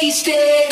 wasted.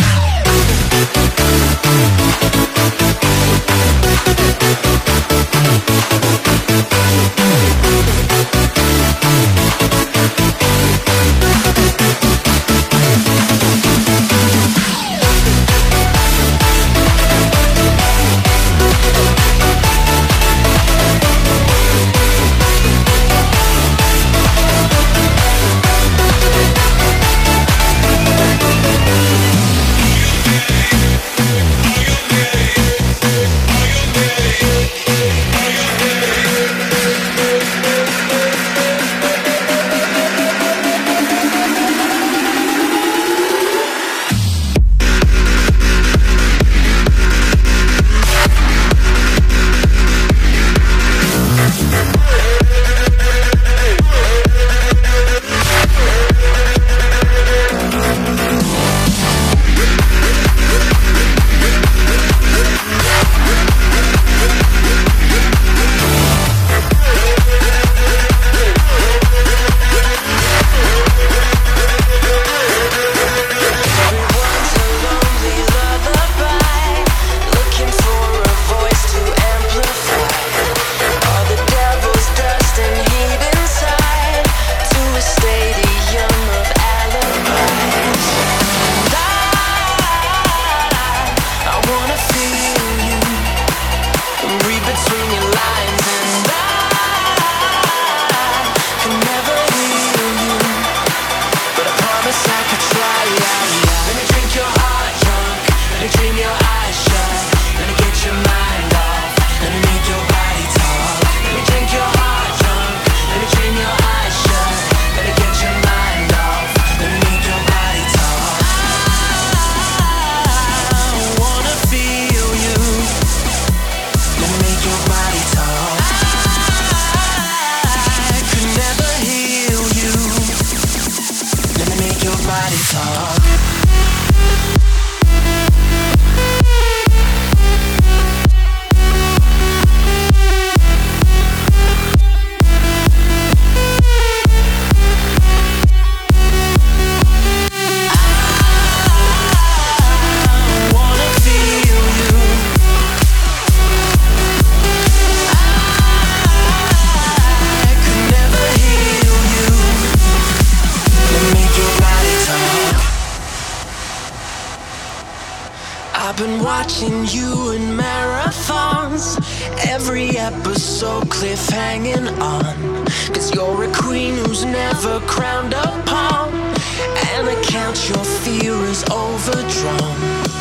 I've been watching you in marathons, every episode cliffhanging on. Cause you're a queen who's never crowned upon, and I count your fear is overdrawn.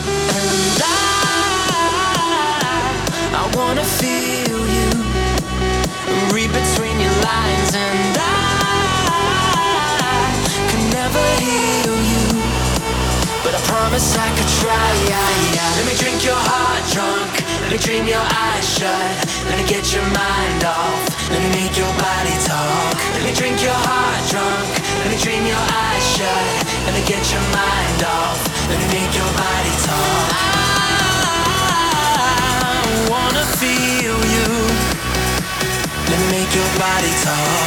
And I wanna feel you, read between your lines. And I can never heal you, but I promise I could try. Let me drink your heart drunk, let me dream your eyes shut, let me get your mind off, let me make your body talk. Let me drink your heart drunk, let me dream your eyes shut, let me get your mind off, let me make your body talk. I wanna feel you, let me make your body talk.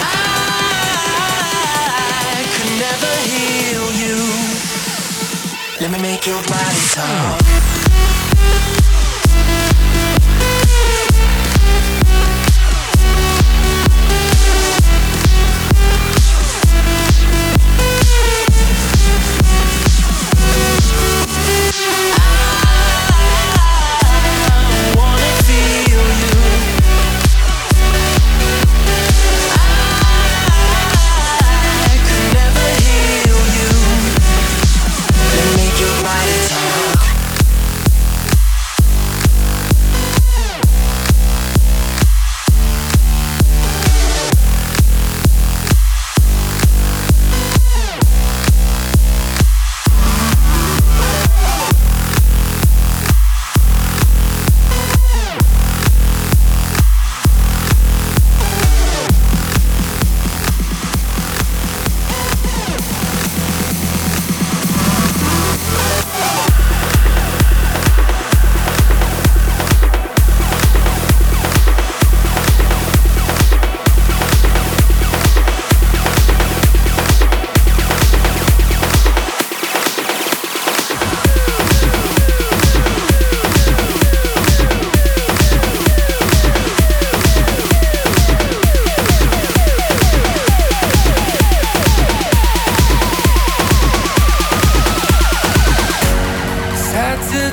I could never heal you, let me make your body talk.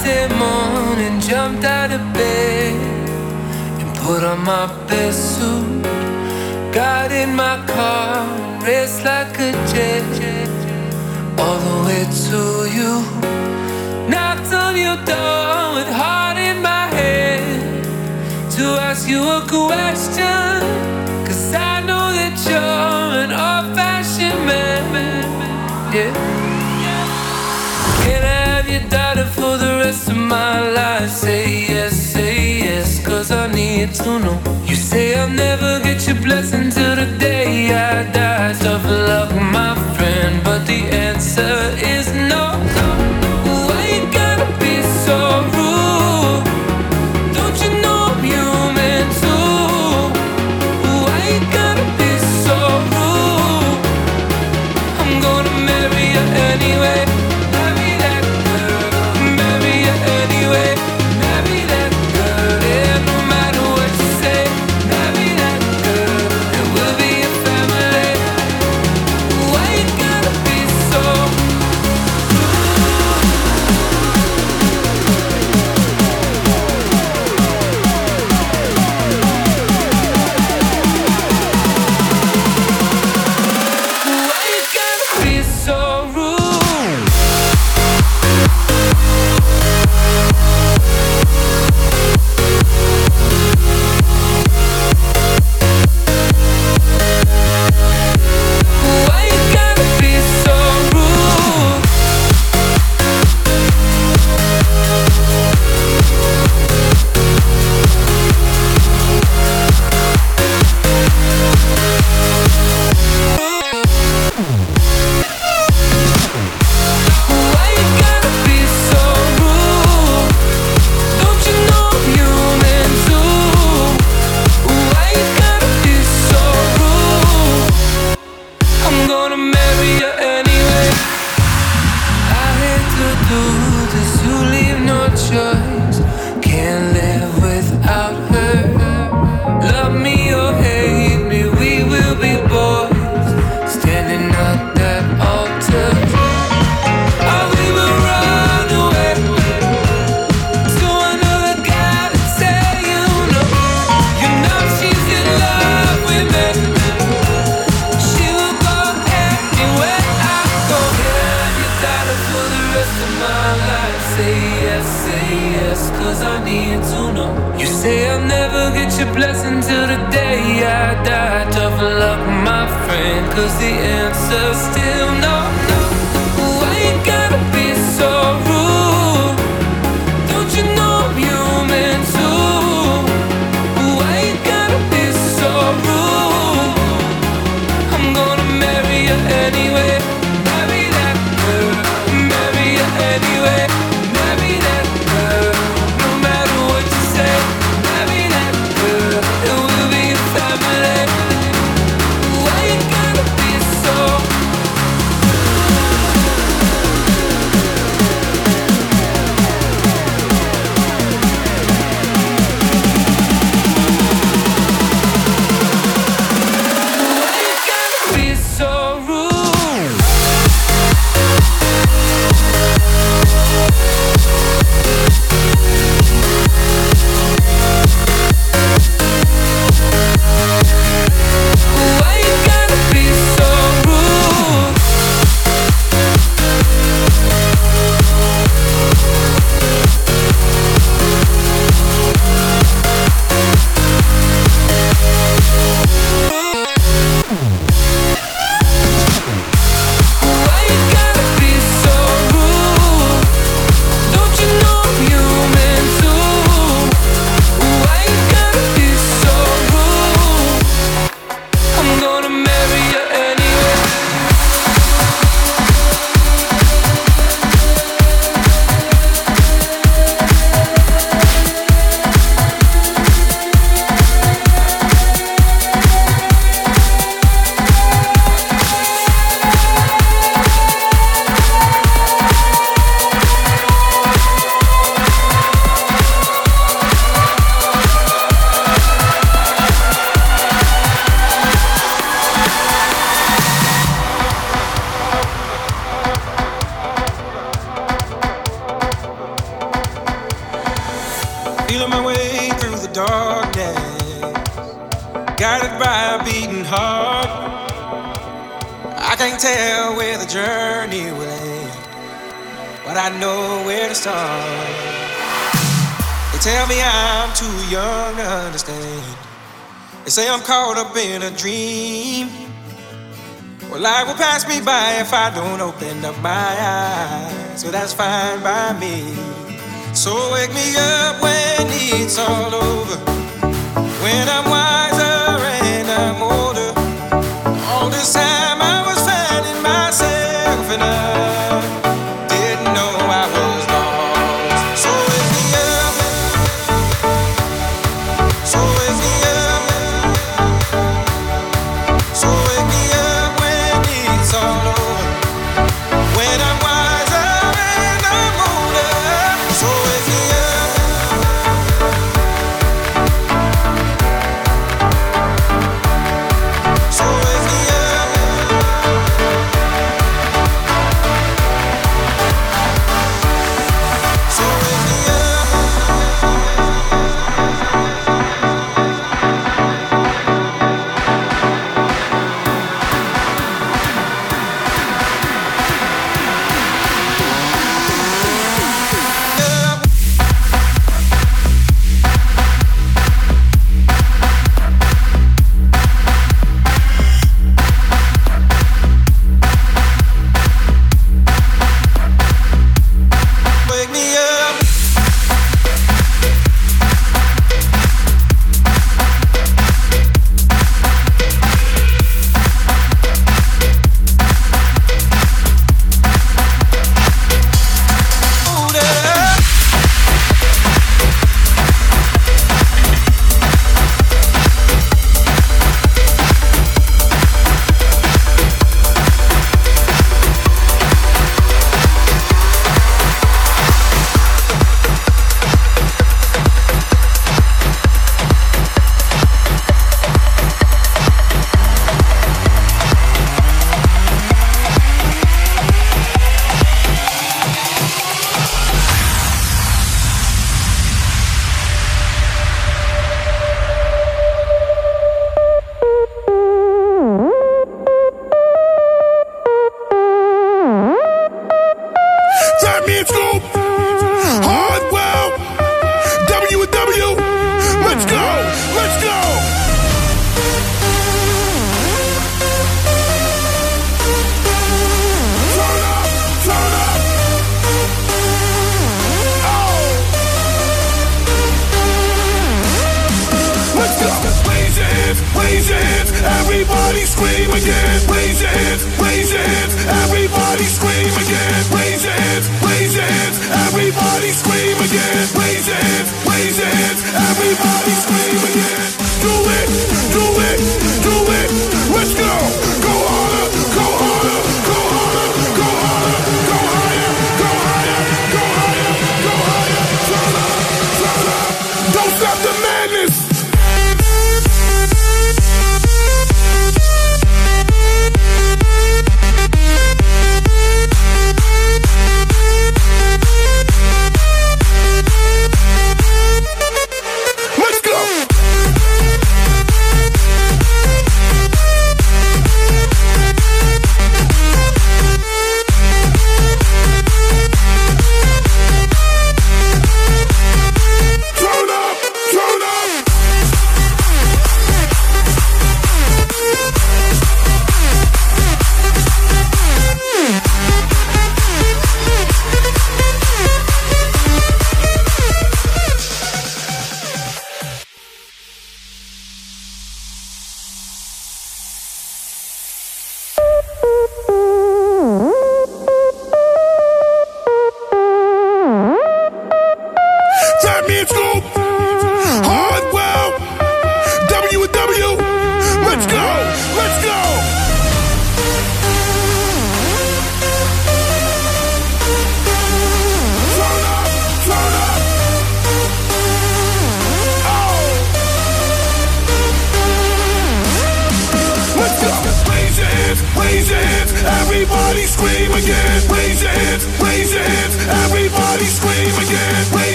Wednesday morning, jumped out of bed and put on my best suit. Got in my car, raced like a jet, all the way to you. Knocked on your door with heart in my head to ask you a question, 'cause I know that you're an old-fashioned man. Yeah. Can I have your daughter for the rest of my life? Say yes, 'cause I need to know. You say I'll never get your blessing till the day I die. Tough luck, my friend, but the answer is no. Why you gotta be so rude? Don't you know I'm human too? Why you gotta be so rude? I'm gonna marry you anyway. Marry that girl. Marry you anyway. Marry that girl. Yeah, no matter what you say. Marry that girl. And we'll be a family. Why you gotta be so Why you gotta be so rude? Why you gotta be so rude? Why you gotta be so rude? Don't you know I'm human too? Why you gotta be so rude? I'm gonna marry you anyway. I hate to do this, you leave no choice. Can't live without her. Love me or hate me, we will be boys, standing at that altar. Or we will run away to another guy to tell you no. You know she's in love with me. She will go anywhere I go. Yeah, you got her for the rest of my life. Say yes, 'cause I need to know. You say I'll never get your blessing till the day I die. Tough luck, my friend, 'cause the answer's still no. Why you gotta be so rude? Don't you know I'm human too? Why you gotta be so rude? I'm gonna marry you anyway. Marry that girl. Marry you anyway. Marry that girl. No matter what you say. Marry that girl. It will be a family. Why you gotta be so guided by a beating heart. I can't tell where the journey will end, but I know where to start. They tell me I'm too young to understand. They say I'm caught up in a dream. Well, life will pass me by if I don't open up my eyes. So that's fine by me. So wake me up when it's all over, when I'm wiser and I'm older. All this time I was finding myself and I didn't know I was lost. So wake me up, so wake me up, so wake me up when it's all over, when I'm wiser and I'm older. So wake me up, so wake me up, so wake me up. Wake me up. That means Scoop, Hardwell, W&W. Let's go, let's go. Turn up, turn up. Oh, let's go. Raise your hands, everybody scream again. Raise your hands, everybody scream again. Raise your hands, everybody scream again. Raise your hands, everybody scream again. Do it, do it, do it. Let's go, go harder, go harder, go harder, go harder, go higher, go higher, go higher, go higher. Turn up, turn up. Don't stop the madness.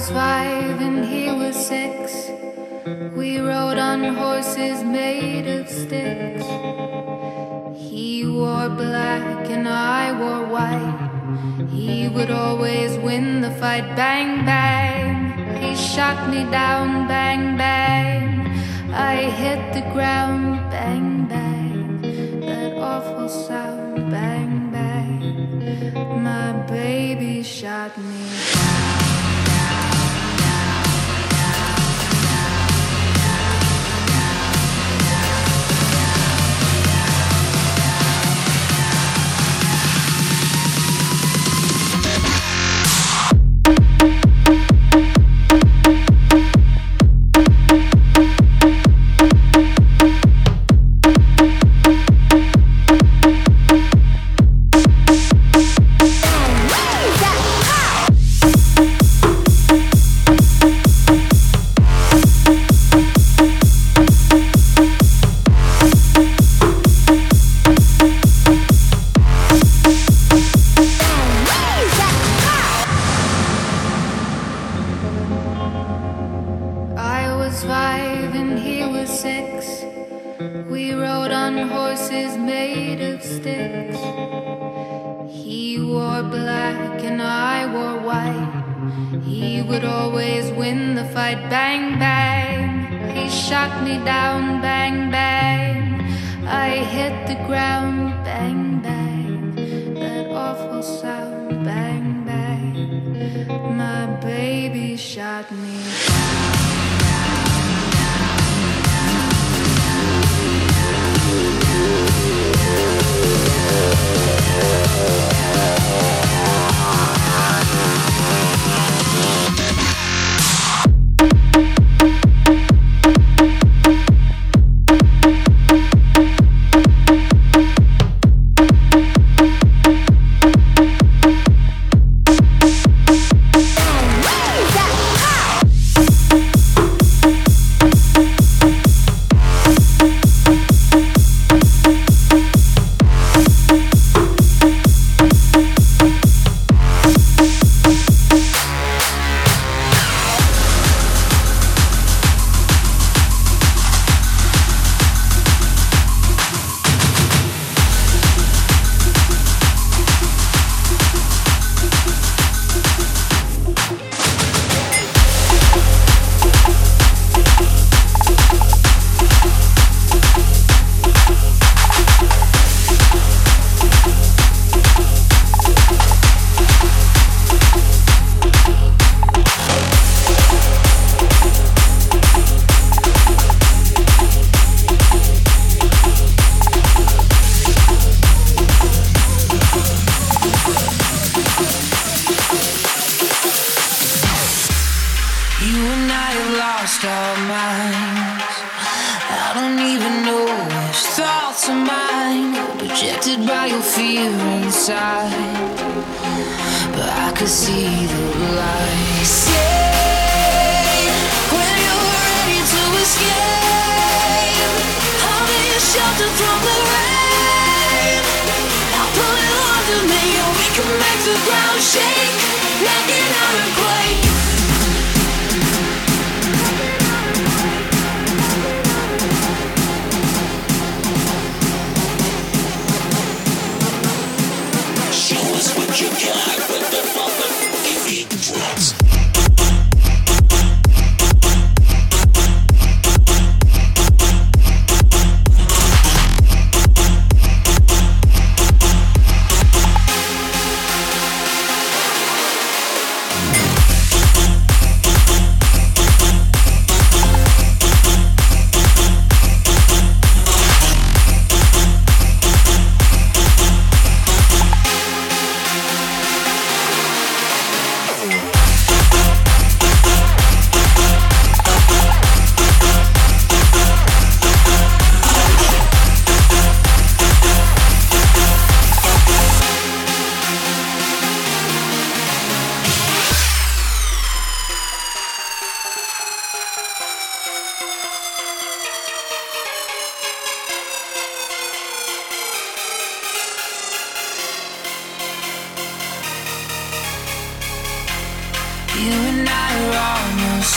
was 5 and he was 6. We rode on horses made of sticks. He wore black and I wore white. He would always win the fight. Bang, bang. He shot me down. Bang, bang. I hit the ground. Bang, bang. That awful sound. Bang, bang. My baby shot me down.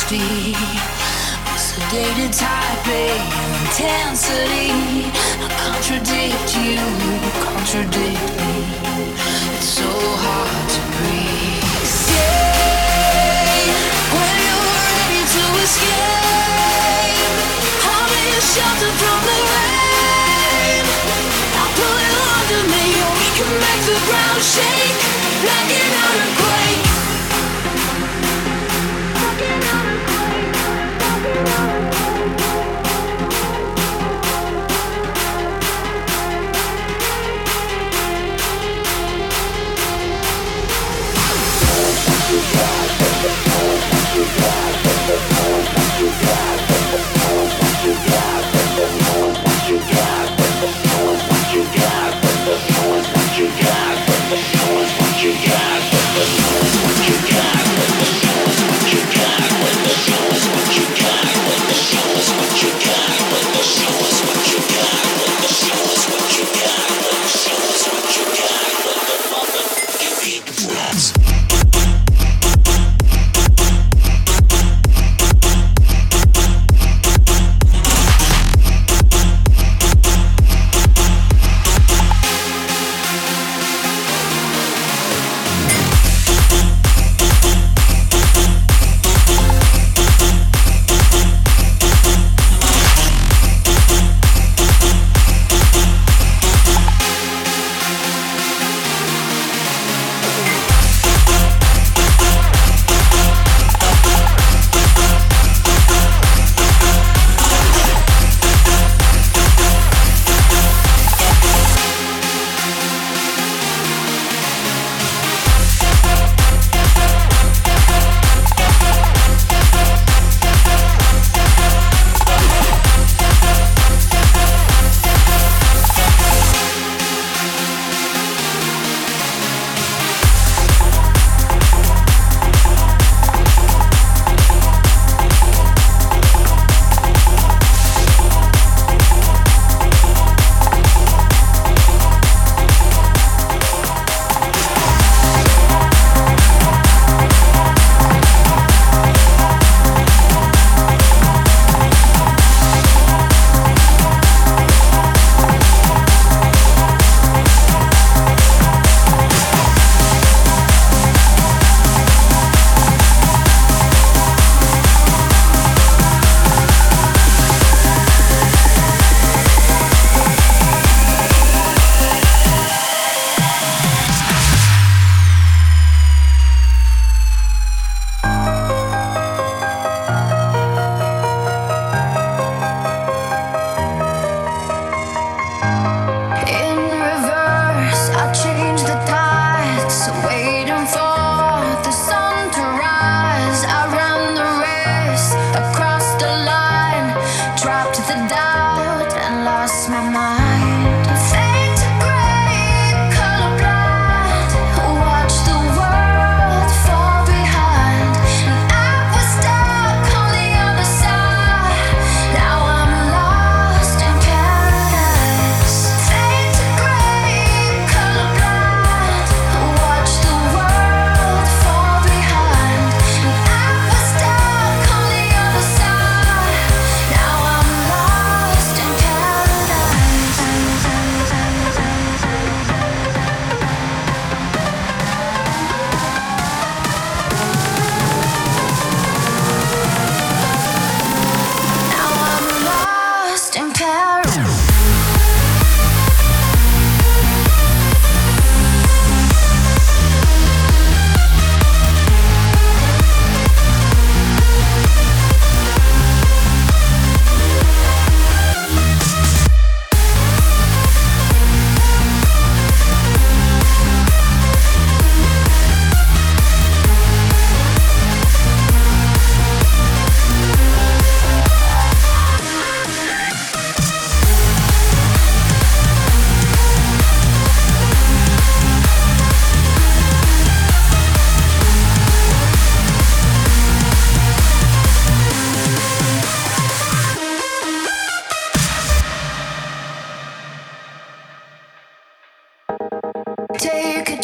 HD. Sedated typing, intensity. I contradict you, contradict me. It's so hard to breathe. Stay when you're ready to escape. I'll be a shelter from the rain. I'll pull you under me, we can make the ground shake like an earthquake.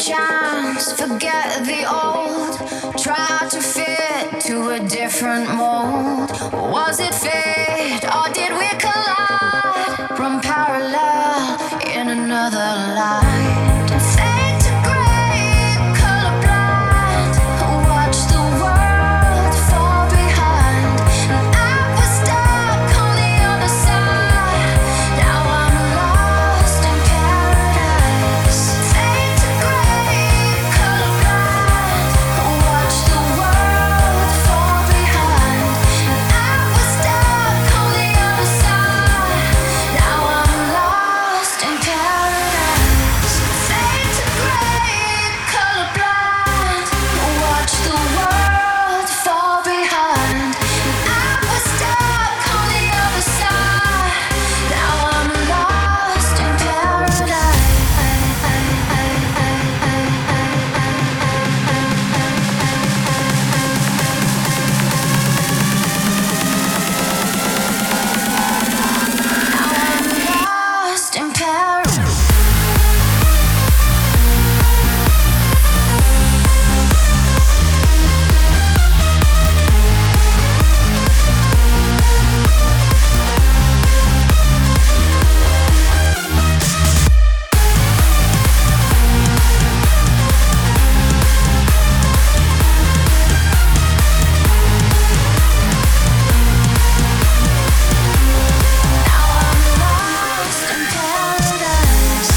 chance, forget the old. Try to fit to a different mold. Was it fate or did we collide? Run parallel in another light. Fade to gray, colorblind. Watch the world fall behind. And I was stuck on the other side. Now I'm lost in paradise. Fade to gray, colorblind. Watch the world fall behind. And I was stuck on the other side. Now I'm lost in paradise. Fade to gray, colorblind. Watch the world fall behind. And I was stuck on the other side. Now I'm lost in paradise. Lost in paradise. Lost in paradise.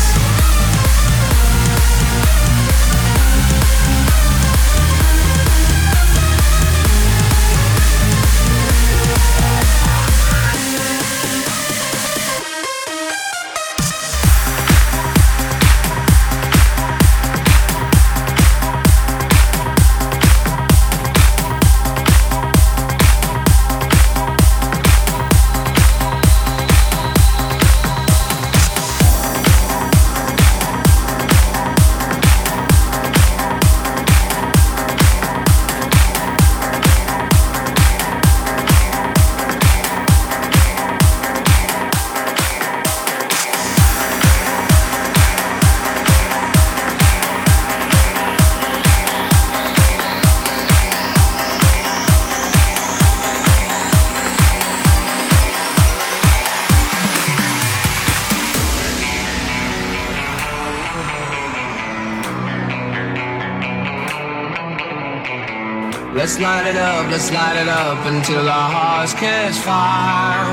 Let's light it up until our hearts catch fire.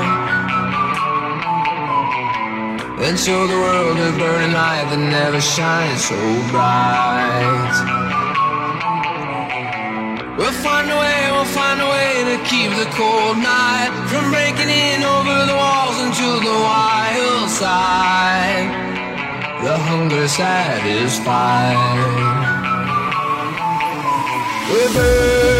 And show the world a burning light that never shines so bright. We'll find a way to keep the cold night from breaking in over the walls into the wild side. The hunger satisfied. We burn